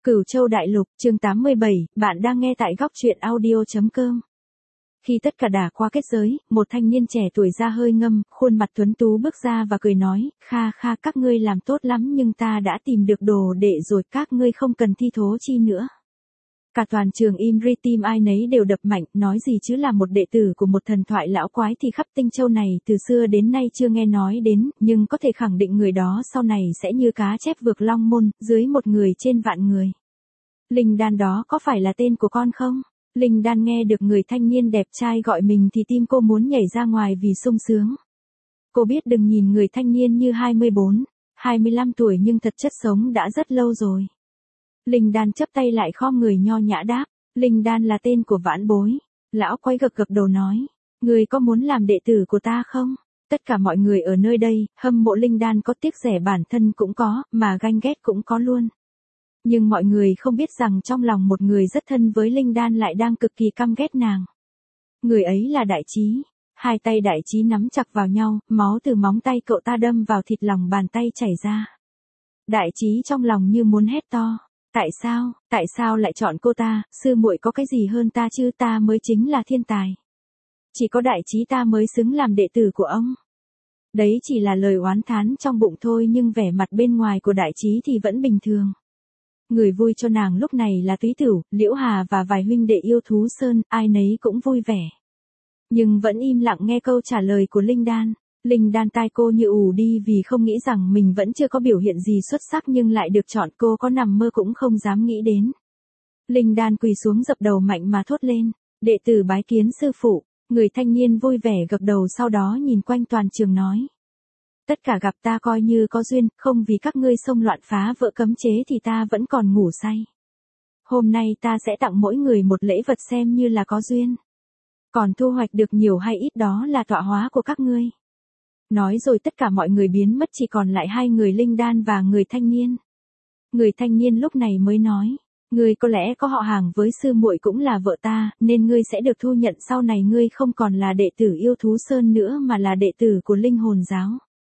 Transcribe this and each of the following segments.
Cửu Châu Đại Lục, chương 87, bạn đang nghe tại góc truyện audio.com. Khi tất cả đã qua kết giới, một thanh niên trẻ tuổi da hơi ngâm, khuôn mặt tuấn tú bước ra và cười nói, kha kha các ngươi làm tốt lắm nhưng ta đã tìm được đồ đệ rồi, các ngươi không cần thi thố chi nữa. Cả toàn trường im ri, tim ai nấy đều đập mạnh, nói gì chứ là một đệ tử của một thần thoại lão quái thì khắp Tinh Châu này từ xưa đến nay chưa nghe nói đến, nhưng có thể khẳng định người đó sau này sẽ như cá chép vượt long môn, dưới một người trên vạn người. Linh Đan đó có phải là tên của con không? Linh Đan nghe được người thanh niên đẹp trai gọi mình thì tim cô muốn nhảy ra ngoài vì sung sướng. Cô biết đừng nhìn người thanh niên như 24, 25 tuổi nhưng thật chất sống đã rất lâu rồi. Linh Đan chắp tay lại khom người nho nhã đáp, Linh Đan là tên của vãn bối. Lão quái gật gật đầu nói, người có muốn làm đệ tử của ta không? Tất cả mọi người ở nơi đây, hâm mộ Linh Đan có tiếc rẻ bản thân cũng có, mà ganh ghét cũng có luôn. Nhưng mọi người không biết rằng trong lòng một người rất thân với Linh Đan lại đang cực kỳ căm ghét nàng. Người ấy là Đại Trí. Hai tay Đại Trí nắm chặt vào nhau, máu từ móng tay cậu ta đâm vào thịt lòng bàn tay chảy ra. Đại Trí trong lòng như muốn hét to. Tại sao lại chọn cô ta, sư muội có cái gì hơn ta chứ, ta mới chính là thiên tài. Chỉ có Đại Trí ta mới xứng làm đệ tử của ông. Đấy chỉ là lời oán thán trong bụng thôi nhưng vẻ mặt bên ngoài của Đại Trí thì vẫn bình thường. Người vui cho nàng lúc này là Túy Tửu, Liễu Hà và vài huynh đệ yêu thú sơn, ai nấy cũng vui vẻ. Nhưng vẫn im lặng nghe câu trả lời của Linh Đan. Linh Đan tai cô như ù đi vì không nghĩ rằng mình vẫn chưa có biểu hiện gì xuất sắc nhưng lại được chọn, cô có nằm mơ cũng không dám nghĩ đến. Linh Đan quỳ xuống dập đầu mạnh mà thốt lên, đệ tử bái kiến sư phụ. Người thanh niên vui vẻ gật đầu sau đó nhìn quanh toàn trường nói. Tất cả gặp ta coi như có duyên, không vì các ngươi xông loạn phá vỡ cấm chế thì ta vẫn còn ngủ say. Hôm nay ta sẽ tặng mỗi người một lễ vật xem như là có duyên. Còn thu hoạch được nhiều hay ít đó là tọa hóa của các ngươi. Nói rồi tất cả mọi người biến mất chỉ còn lại hai người Linh Đan và người thanh niên. Người thanh niên lúc này mới nói, ngươi có lẽ có họ hàng với sư muội cũng là vợ ta, nên ngươi sẽ được thu nhận sau này ngươi không còn là đệ tử yêu thú sơn nữa mà là đệ tử của linh hồn giáo.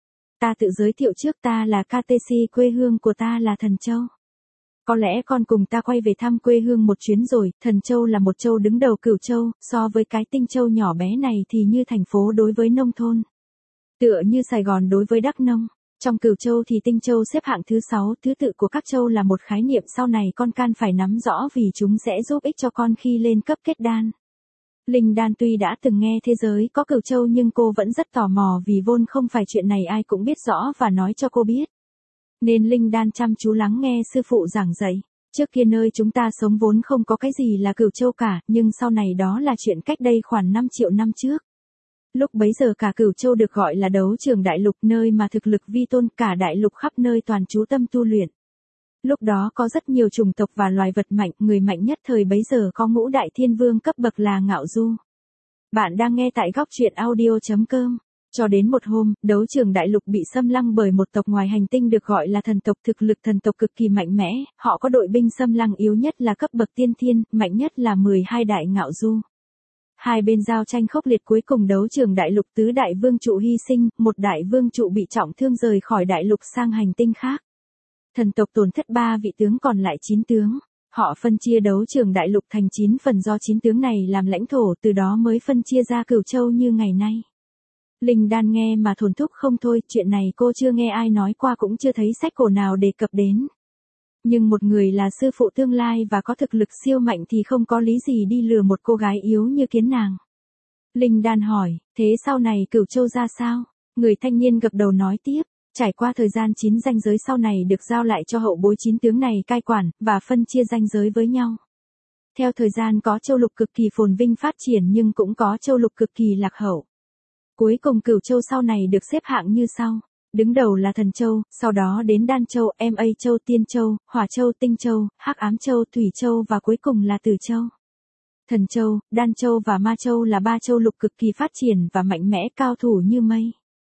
Ta tự giới thiệu trước, ta là Katesi, quê hương của ta là Thần Châu. Có lẽ con cùng ta quay về thăm quê hương một chuyến rồi, Thần Châu là một châu đứng đầu Cửu Châu, so với cái Tinh Châu nhỏ bé này thì như thành phố đối với nông thôn. Tựa như Sài Gòn đối với Đắk Nông. Trong Cửu Châu thì Tinh Châu xếp hạng thứ 6, thứ tự của các châu là một khái niệm sau này con can phải nắm rõ vì chúng sẽ giúp ích cho con khi lên cấp kết đan. Linh Đan tuy đã từng nghe thế giới có Cửu Châu nhưng cô vẫn rất tò mò vì vốn không phải chuyện này ai cũng biết rõ và nói cho cô biết. Nên Linh Đan chăm chú lắng nghe sư phụ giảng dạy. Trước kia nơi chúng ta sống vốn không có cái gì là Cửu Châu cả, nhưng sau này đó là chuyện cách đây khoảng 5 triệu năm trước. Lúc bấy giờ cả Cửu Châu được gọi là đấu trường đại lục, nơi mà thực lực vi tôn, cả đại lục khắp nơi toàn chú tâm tu luyện. Lúc đó có rất nhiều chủng tộc và loài vật mạnh, người mạnh nhất thời bấy giờ có ngũ đại thiên vương cấp bậc là Ngạo Du. Bạn đang nghe tại góc truyện audio.com. Cho đến một hôm, đấu trường đại lục bị xâm lăng bởi một tộc ngoài hành tinh được gọi là thần tộc, thực lực thần tộc cực kỳ mạnh mẽ, họ có đội binh xâm lăng yếu nhất là cấp bậc tiên thiên, mạnh nhất là 12 đại Ngạo Du. Hai bên giao tranh khốc liệt, cuối cùng đấu trường đại lục tứ đại vương trụ hy sinh, một đại vương trụ bị trọng thương rời khỏi đại lục sang hành tinh khác. Thần tộc tổn thất 3 vị tướng còn lại 9 tướng. Họ phân chia đấu trường đại lục thành 9 phần do 9 tướng này làm lãnh thổ, từ đó mới phân chia ra Cửu Châu như ngày nay. Linh Đan nghe mà thổn thức không thôi, chuyện này cô chưa nghe ai nói qua cũng chưa thấy sách cổ nào đề cập đến. Nhưng một người là sư phụ tương lai và có thực lực siêu mạnh thì không có lý gì đi lừa một cô gái yếu như kiến nàng. Linh Đan hỏi, thế sau này Cửu Châu ra sao? Người thanh niên gật đầu nói tiếp, trải qua thời gian 9 ranh giới sau này được giao lại cho hậu bối 9 tướng này cai quản, và phân chia ranh giới với nhau. Theo thời gian có châu lục cực kỳ phồn vinh phát triển nhưng cũng có châu lục cực kỳ lạc hậu. Cuối cùng Cửu Châu sau này được xếp hạng như sau. Đứng đầu là Thần Châu, sau đó đến Đan Châu, Ma Châu, Tiên Châu, Hỏa Châu, Tinh Châu, Hắc Ám Châu, Thủy Châu và cuối cùng là Tử Châu. Thần Châu, Đan Châu và Ma Châu là 3 châu lục cực kỳ phát triển và mạnh mẽ, cao thủ như mây.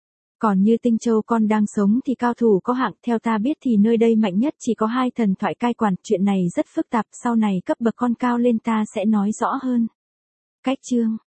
Còn như Tinh Châu con đang sống thì cao thủ có hạng, theo ta biết thì nơi đây mạnh nhất chỉ có 2 thần thoại cai quản, chuyện này rất phức tạp, sau này cấp bậc con cao lên ta sẽ nói rõ hơn. Cách chương